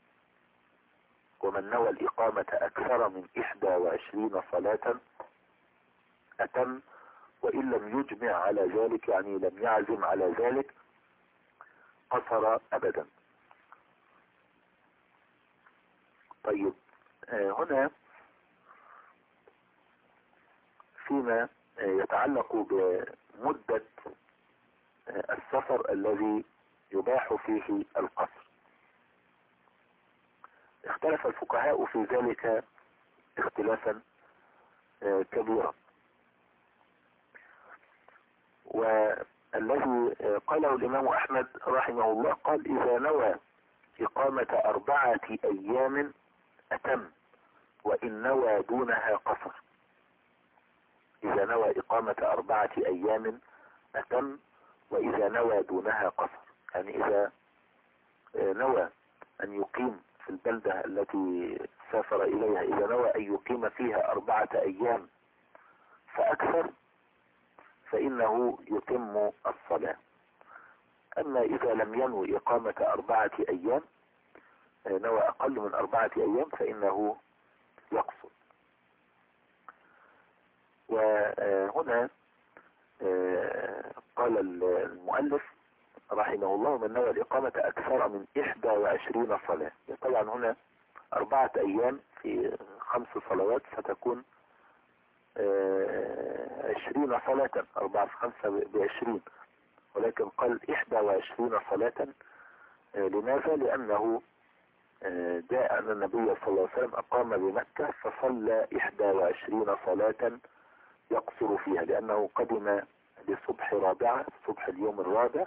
ومن نوى الإقامة أكثر من إحدى وعشرين صلاة أتم، وإن لم يجمع على ذلك يعني لم يعزم على ذلك قصر أبدا. طيب هنا فيما يتعلق بمدة السفر الذي يباح فيه القصر، اختلف الفقهاء في ذلك اختلافا كبيرا. والذي قاله الإمام أحمد رحمه الله قال إذا نوى إقامة أربعة أيام أتم وإن نوى دونها قصر. إذا نوى إقامة أربعة أيام أتم وإذا نوى دونها قصر، يعني إذا نوى أن يقيم في البلدة التي سافر إليها، إذا نوى أن يقيم فيها أربعة أيام فأكثر فإنه يتم الصلاة. أما إذا لم ينوي إقامة أربعة أيام، نوى أقل من أربعة أيام، فإنه يقصر. وهنا قال المؤلف رحمه الله من نوى الإقامة أكثر من إحدى وعشرين صلاة. طبعا هنا أربعة أيام في خمس صلوات ستكون عشرين صلاة، أربعة في خمسة بعشرين، ولكن قال إحدى وعشرين صلاة. لماذا؟ لأنه جاء أن النبي صلى الله عليه وسلم أقام بمكة فصلى إحدى وعشرين صلاة يقصر فيها، لأنه قدم لصبح رابعة، صبح اليوم الرابع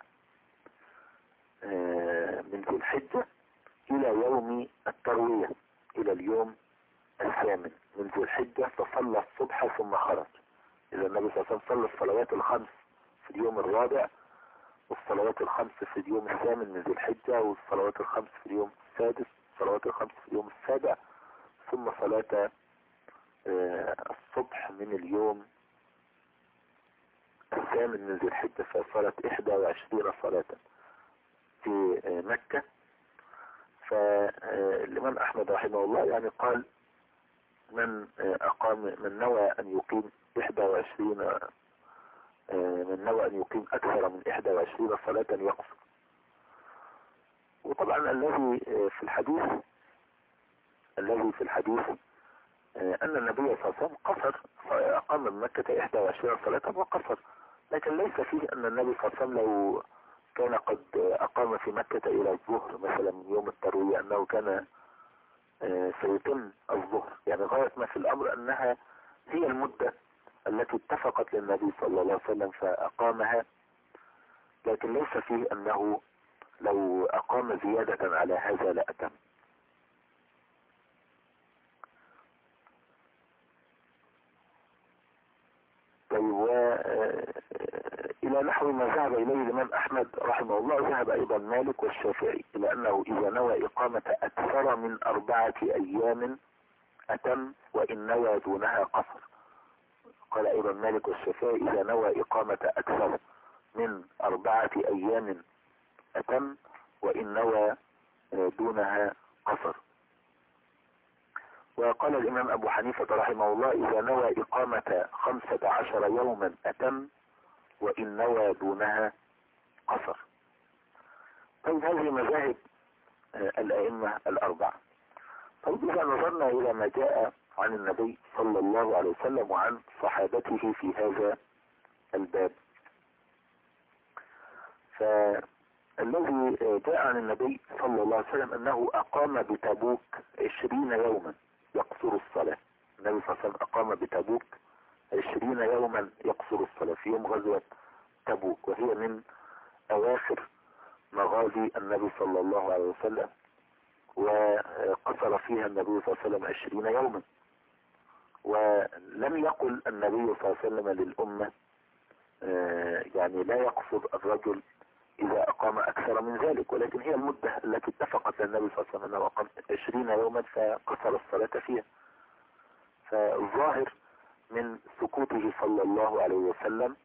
من ذي الحجة إلى يوم التروية، إلى اليوم الثامن من ذي الحجة، فصلى الصبح ثم خرج. إذا النبي صلى الله عليه وسلم صلى الصلوات الخمس في اليوم الرابع، والصلوات الخمس في اليوم الثامن من ذي الحجة، والصلوات الخمس في اليوم السادس، والصلوات الخمس في اليوم السابع، ثم صلاة الصبح من اليوم الثامن من ذي الحجة، فصلت إحدى وعشرين صلاة في مكة. فالإمام أحمد رحمه الله يعني قال من أقام من نوى أن يقيم إحدى وعشرين من نوى أن يقيم أكثر من إحدى وعشرين صلاة يقصر. وطبعا الذي في الحديث الذي في الحديث أن النبي صلى الله عليه وسلم قصر، أقام من مكة إحدى وعشرين صلاة وقصر، لكن ليس فيه أن النبي صلى الله عليه وسلم لو كان قد أقام في مكة إلى الظهر مثلا من يوم التروية أنه كان سيتم الظهر. يعني غاية ما في الأمر أنها هي المدة التي اتفقت للنبي صلى الله عليه وسلم فأقامها، لكن ليس فيه أنه لو أقام زيادة على هذا لأتم. طيب، إلى نحو ما ذهب إليه الإمام أحمد رحمه الله ذهب أيضا مالك والشافعي إلى أنه إذا نوى إقامة أكثر من أربعة أيام أتم وإن نوى دونها قصر. قال أيضا مالك والشافعي إذا نوى إقامة أكثر من أربعة أيام أتم وإن نوى دونها قصر. وقال الإمام أبو حنيفة رحمه الله إذا نوى إقامة خمسة عشر يوما أتم وإن نوى دونها قصر. طيب، هذه مذاهب الأئمة الأربعة. طيب، إذا نظرنا إلى ما جاء عن النبي صلى الله عليه وسلم وعن صحابته في هذا الباب، فالذي جاء عن النبي صلى الله عليه وسلم أنه أقام بتبوك عشرين يوما يقصر الصلاة. النبي صلى الله عليه وسلم أقام بتبوك عشرين يوما يقصر الصلاة في يوم غزوة تبوك، وهي من أواخر مغازي النبي صلى الله عليه وسلم، وقصر فيها النبي صلى الله عليه وسلم عشرين يوما. ولم يقل النبي صلى الله عليه وسلم للأمة يعني لا يقصد الرجل إذا أقام أكثر من ذلك، ولكن هي المدة التي اتفقت للنبي صلى الله عليه وسلم أنه أقام عشرين يوما فقصر الصلاة فيها. فالظاهر من سكوته صلى الله عليه وسلم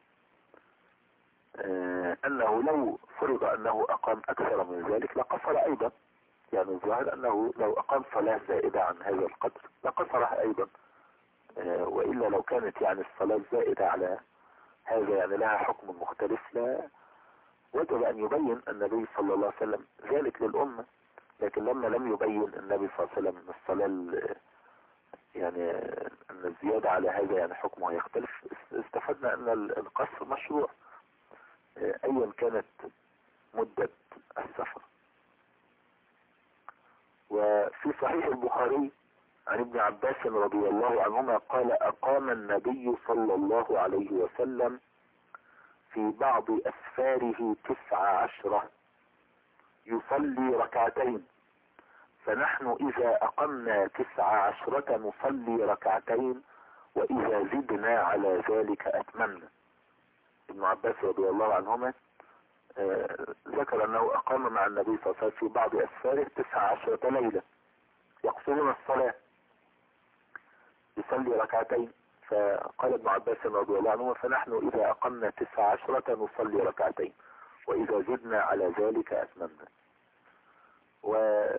أنه لو فرض أنه أقام أكثر من ذلك لقصر أيضا. يعني الظاهر أنه لو أقام صلاة زائدة عن هذا القدر لقصرها أيضا، وإلا لو كانت يعني الصلاة زائدة على هذا يعني لها حكم مختلف، لا وجب أن يبين النبي صلى الله عليه وسلم ذلك للأمة. لكن لما لم يبين النبي صلى الله عليه وسلم أن الصلاة يعني أن الزيادة على هذا يعني حكمه يختلف، استفدنا أن القصر مشروع أيا كانت مدة السفر. وفي صحيح البخاري عن ابن عباس رضي الله عنهما قال أقام النبي صلى الله عليه وسلم في بعض أسفاره تسع عشرة يصلي ركعتين، فنحن إذا أقمنا تسع عشرة نصلي ركعتين، وإذا زدنا على ذلك أتممنا. ابن عباس رضي الله عنهما آه ذكر أنه أقام مع النبي صلى الله عليه وسلم في بعض أسفاره تسع عشرة ليلة يقصرون الصلاة، يصلي ركعتين. فقال ابن عباس رضي الله عنهما فنحن إذا أقمنا تسع عشرة نصلي ركعتين، وإذا زدنا على ذلك أتممنا. و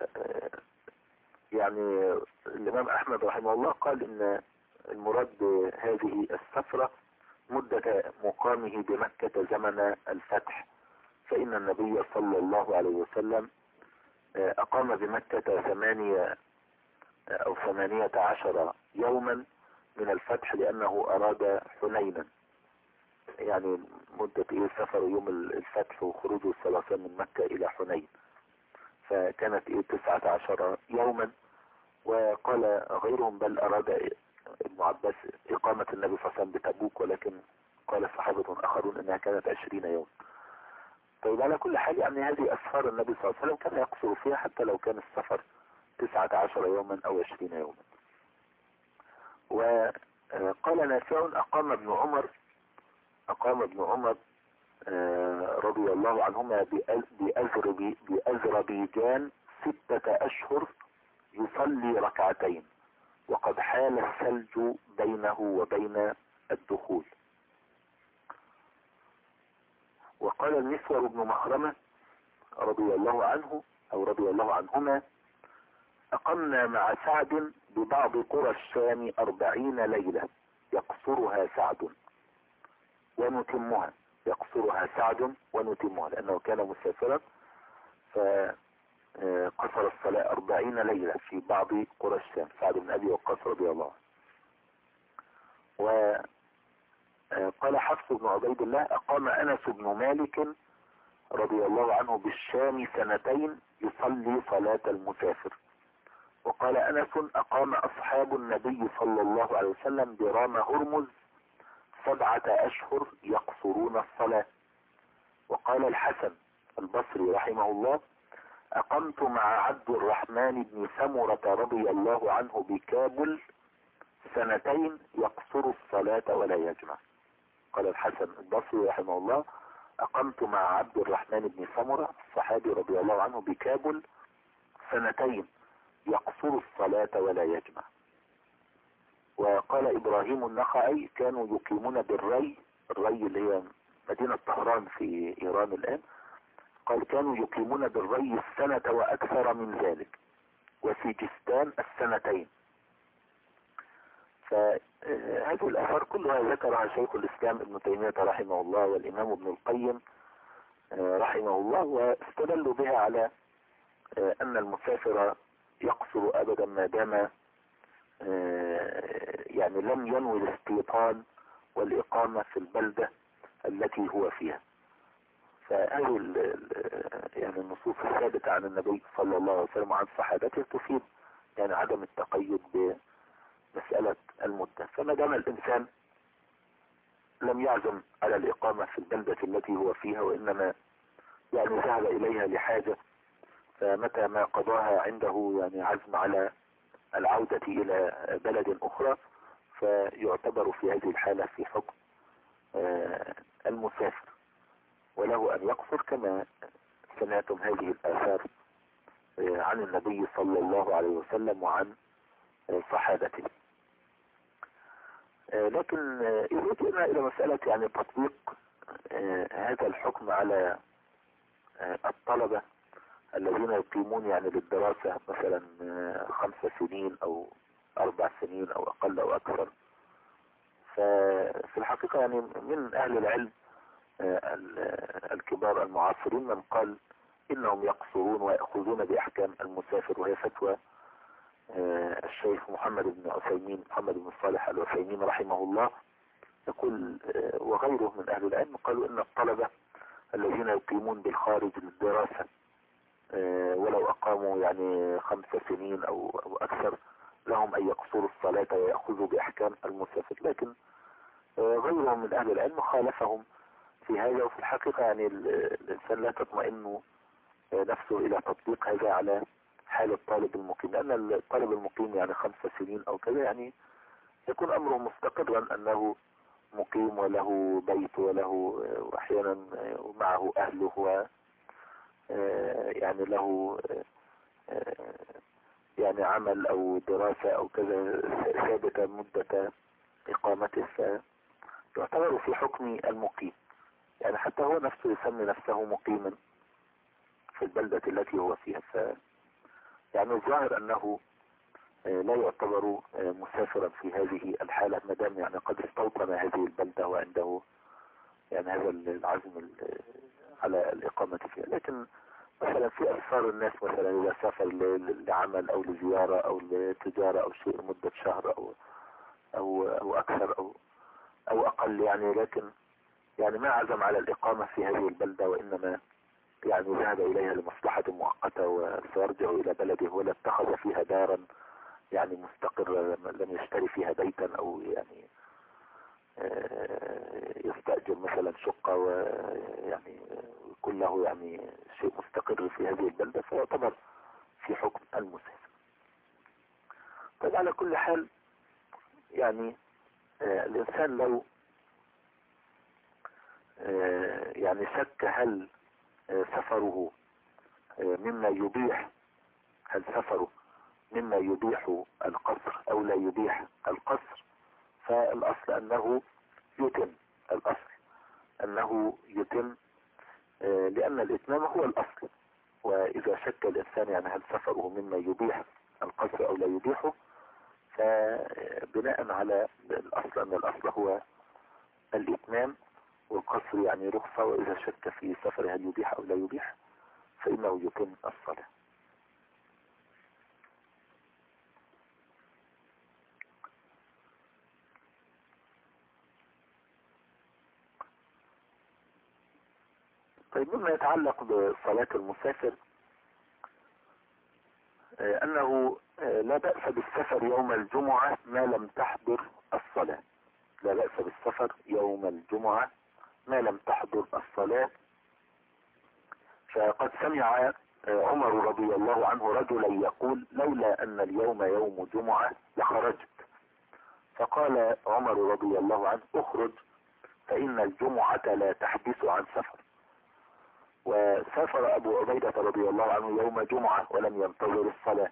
يعني الإمام أحمد رحمه الله قال إن المراد بهذه السفرة مدة مقامه بمكة زمن الفتح، فإن النبي صلى الله عليه وسلم أقام بمكة ثمانية أو ثمانية عشر يوما من الفتح، لأنه أراد حنينا. يعني مدة إيه سفر يوم الفتح وخروجه صلى الله عليه وسلم من مكة إلى حنين، فكانت إيه تسعة عشر يوما. وقال غيرهم بل أراد ابن عباس إقامة النبي صلى الله عليه وسلم بتبوك، ولكن قال صحابة آخرون إنها كانت عشرين يوم. طيب على كل حال يعني هذه أسفار النبي صلى الله عليه وسلم كان يقصر فيها حتى لو كان السفر تسعة عشر يوما أو عشرين يوما. وقال نافع أقام ابن عمر أقام ابن عمر رضي الله عنهما بأذربيجان ستة أشهر يصلي ركعتين، وقد حال الثلج بينه وبين الدخول. وقال المسور بن مخرمة رضي الله عنه أو رضي الله عنهما أقمنا مع سعد ببعض قرى الشام أربعين ليلة يقصرها سعد ونتمها يقصرها سعد ونتمها لأنه كان مسافرا، فقصر الصلاة أربعين ليلة في بعض قرى الشام، سعد بن أبي وقاص رضي الله عنه. وقال حفص بن عبيد الله أقام أنس بن مالك رضي الله عنه بالشام سنتين يصلي صلاة المسافر. وقال أنس أقام أصحاب النبي صلى الله عليه وسلم برام هرمز سبعة أشهر يقصرون الصلاة. وقال الحسن البصري رحمه الله أقمت مع عبد الرحمن بن سمرة رضي الله عنه بكابل سنتين يقصر الصلاة ولا يجمع. قال الحسن البصري رحمه الله أقمت مع عبد الرحمن بن سمرة الصحابي رضي الله عنه بكابل سنتين يقصر الصلاة ولا يجمع. وقال إبراهيم النخعي كانوا يقيمون بالري، الري اللي هي مدينة طهران في إيران الآن، قال كانوا يقيمون بالري السنة وأكثر من ذلك، وسيجستان السنتين. فهذه الآثار كلها ذكرها شيخ الإسلام ابن تيمية رحمه الله والإمام ابن القيم رحمه الله، واستدلوا بها على أن المسافر يقصر أبدا ما دام يعني لم ينوي الاستيطان والإقامة في البلدة التي هو فيها. فهذه يعني النصوص الثابتة عن النبي صلى الله عليه وسلم وعن صحابته تفيد يعني عدم التقيد بمسألة المدة. فما دام الإنسان لم يعزم على الإقامة في البلدة التي هو فيها وإنما يعني ذهب إليها لحاجة، فمتى ما قضاها عنده يعني عزم على العودة إلى بلد أخرى فيعتبر في هذه الحالة في حكم المسافر، وله أن يقصر كما سمعتم هذه الآثار عن النبي صلى الله عليه وسلم وعن صحابته. لكن إذا جئنا إلى مسألة يعني تطبيق هذا الحكم على الطلبة الذين يقيمون يعني للدراسة مثلا خمس سنين أو أربع سنين أو أقل أو أكثر، ففي الحقيقة يعني من أهل العلم الكبار المعاصرين من قال إنهم يقصرون ويأخذون بأحكام المسافر، وهي فتوى الشيخ محمد بن عثيمين محمد بن صالح العثيمين رحمه الله. يقول وغيره من أهل العلم قالوا إن الطلبة الذين يقيمون بالخارج للدراسة ولو أقاموا يعني خمس سنين أو أكثر لهم أن يقصروا الصلاة ويأخذوا بأحكام المسافر. لكن غيرهم من أهل العلم خالفهم في هذا. وفي الحقيقة يعني الإنسان لا تطمئن نفسه إلى تطبيق هذا على حال الطالب المقيم، لأن الطالب المقيم يعني خمس سنين أو كذا يعني يكون أمره مستقرا أنه مقيم وله بيت وله وأحيانا معه أهله و يعني له يعني عمل أو دراسة أو كذا ثابتة مدة إقامته، فيعتبر في حكم المقيم. يعني حتى هو نفسه يسمي نفسه مقيما في البلدة التي هو فيها. ف يعني الظاهر أنه لا يعتبر مسافرا في هذه الحالة ما دام يعني قد استوطن هذه البلدة وعنده يعني هذا العزم على الإقامة فيها. لكن مثلا في أسفار الناس مثلا إذا سافر لعمل أو لزيارة أو لتجارة أو شيء مدة شهر أو أو أو أكثر أو أو أقل يعني، لكن يعني ما عزم على الإقامة في هذه البلدة وإنما يعني ذهب إليها لمصلحة مؤقتة وسيرجع إلى بلده، ولا اتخذ فيها دارا يعني مستقرة لم يشتري فيها بيتا أو يعني يستأجر مثلا شقة ويعني كله يعني شيء مستقر في هذه البلدة، فيعتبر في حكم المسافر. طيب على كل حال يعني الإنسان لو يعني شك هل سفره مما يبيح هل سفره مما يبيح القصر أو لا يبيح القصر، فالأصل أنه يتم الأصل أنه يتم لأن الإتمام هو الأصل. وإذا شك الإنسان يعني هل سفره مما يبيح القصر أو لا يبيحه، فبناء على الأصل أن الأصل هو الإتمام والقصر يعني رخصة، وإذا شك في سفر هل يبيح أو لا يبيح فإنه يتم الصلاة. طيب مما يتعلق بصلاة المسافر أنه لا بأس بالسفر يوم الجمعة ما لم تحضر الصلاة. لا بأس بالسفر يوم الجمعة ما لم تحضر الصلاة. فقد سمع عمر رضي الله عنه رجلا يقول لولا أن اليوم يوم جمعة لخرجت، فقال عمر رضي الله عنه اخرج فإن الجمعة لا تحدث عن سفر. وسافر أبو عبيدة رضي الله عنه يوم جمعة ولم ينتظر الصلاة،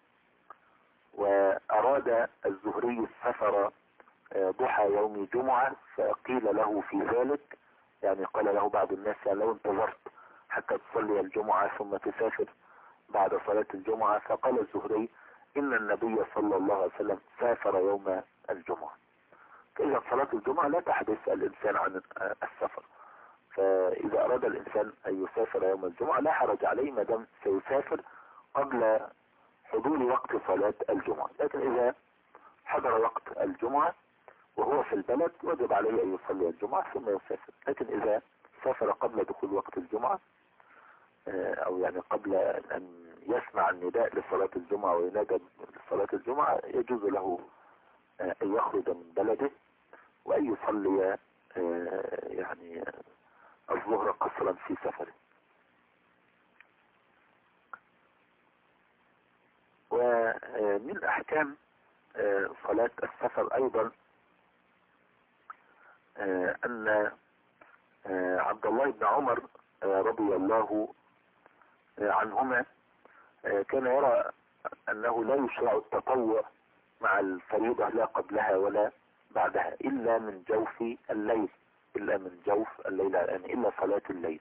وأراد الزهري السفر ضحى يوم جمعة فقيل له في ذلك يعني قال له بعض الناس يعني لو انتظرت حتى تصلي الجمعة ثم تسافر بعد صلاة الجمعة، فقال الزهري إن النبي صلى الله عليه وسلم سافر يوم الجمعة. فإذا صلاة الجمعة لا تحدث الإنسان عن السفر، فإذا أراد الإنسان أن يسافر يوم الجمعة لا حرج عليه ما دام سيسافر قبل حضور وقت صلاة الجمعة. لكن إذا حضر وقت الجمعة وهو في البلد وجب عليه أن يصلي الجمعة ثم يسافر. لكن إذا سافر قبل دخول وقت الجمعة أو يعني قبل أن يسمع النداء لصلاة الجمعة وينادى لصلاة الجمعة يجوز له أن يخرج من بلده وأن يصلي يعني الظهر قصرا في سفره. ومن أحكام صلاة السفر أيضا أن عبد الله بن عمر رضي الله عنهما كان يرى أنه لا يشرع التطوع مع الفريضة لا قبلها ولا بعدها إلا من جوف الليل إلا من جوف الليل يعني إلا صلاة الليل.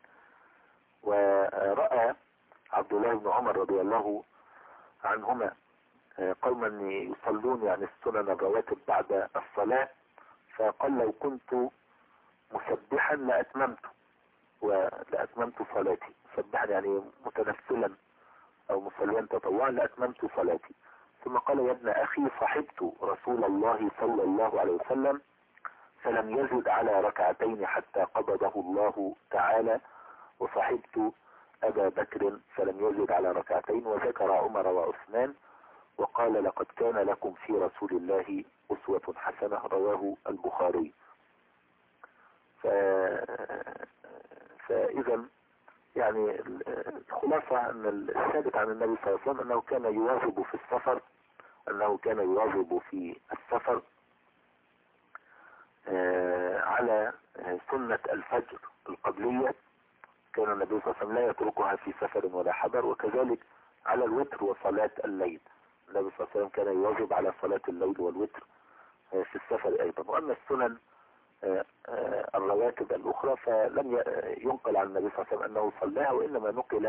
ورأى عبد الله بن عمر رضي الله عنهما قوما يصلون يعني السنن الرواتب بعد الصلاة، فقال لو كنت مسبحا لأتممت ولأتممت صلاتي، مسبحا يعني متنفلا أو مصليا تطوعا لأتممت صلاتي. ثم قال يا ابن أخي صحبت رسول الله صلى الله عليه وسلم فلم يزد على ركعتين حتى قبضه الله تعالى، وصحبت أبا بكر فلم يزد على ركعتين، وذكر عمر وعثمان وقال لقد كان لكم في رسول الله أسوة حسنة رواه البخاري. ف... فإذا يعني الخلاصة أن الثابت عن النبي صلى الله عليه وسلم أنه كان يواظب في السفر أنه كان يواظب في السفر على سنة الفجر القبلية. كان النبي صلى الله عليه وسلم لا يتركها في سفر ولا حضر، وكذلك على الوتر وصلاة الليل. النبي صلى الله عليه وسلم كان يواظب على صلاة الليل والوتر في السفر أيضا. وأما السنن الرواتب الأخرى فلم ينقل عن النبي صلى الله عليه وسلم أنه صلاها، وإنما نقل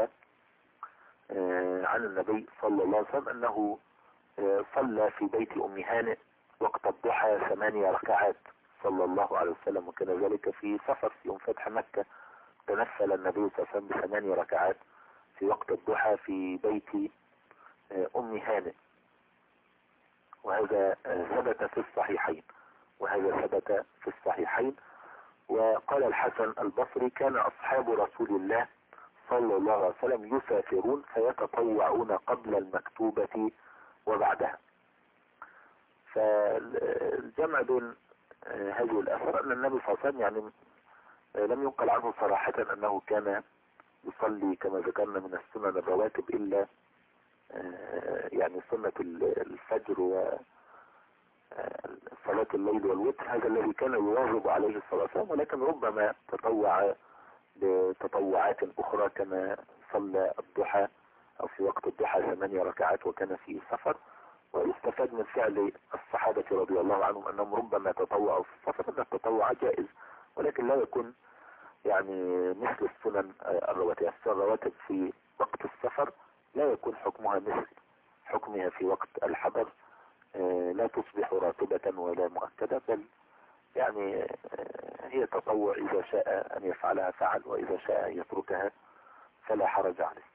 عن النبي صلى الله عليه وسلم أنه صلى في بيت أم هانئ وقت الضحى ثمانية ركعات صلى الله عليه وسلم، وكان ذلك في سفر في يوم فتح مكة. تنفل النبي صلى الله عليه وسلم بثمانية ركعات في وقت الضحى في بيت أم هانئ، وهذا ثبت في الصحيحين وهذا ثبت في الصحيحين. وقال الحسن البصري: كان أصحاب رسول الله صلى الله عليه وسلم يسافرون فيتطوعون قبل المكتوبة وبعدها. فالجمع بين هذه الأثر أن النبي صلى الله عليه وسلم يعني لم ينقل عنه صراحة أنه كان يصلي كما ذكرنا من السنن الرواتب إلا يعني سنة الفجر وصلاة الليل والوتر، هذا الذي كان يواظب عليه الصلاة والسلام، ولكن ربما تطوع بتطوعات أخرى كما صلى الضحى أو في وقت الضحى ثمانية ركعات وكان في سفر. ويستفاد من فعل الصحابة رضي الله عنهم أنهم ربما تطوعوا في السفر، أن التطوع جائز ولكن لا يكون يعني مثل السنن الرواتب. الرواتب في وقت السفر لا يكون حكمها مثل حكمها في وقت الحضر، لا تصبح راتبة ولا مؤكدة، بل يعني هي تطوع إذا شاء أن يفعلها فعل، وإذا شاء أن يتركها فلا حرج عليه.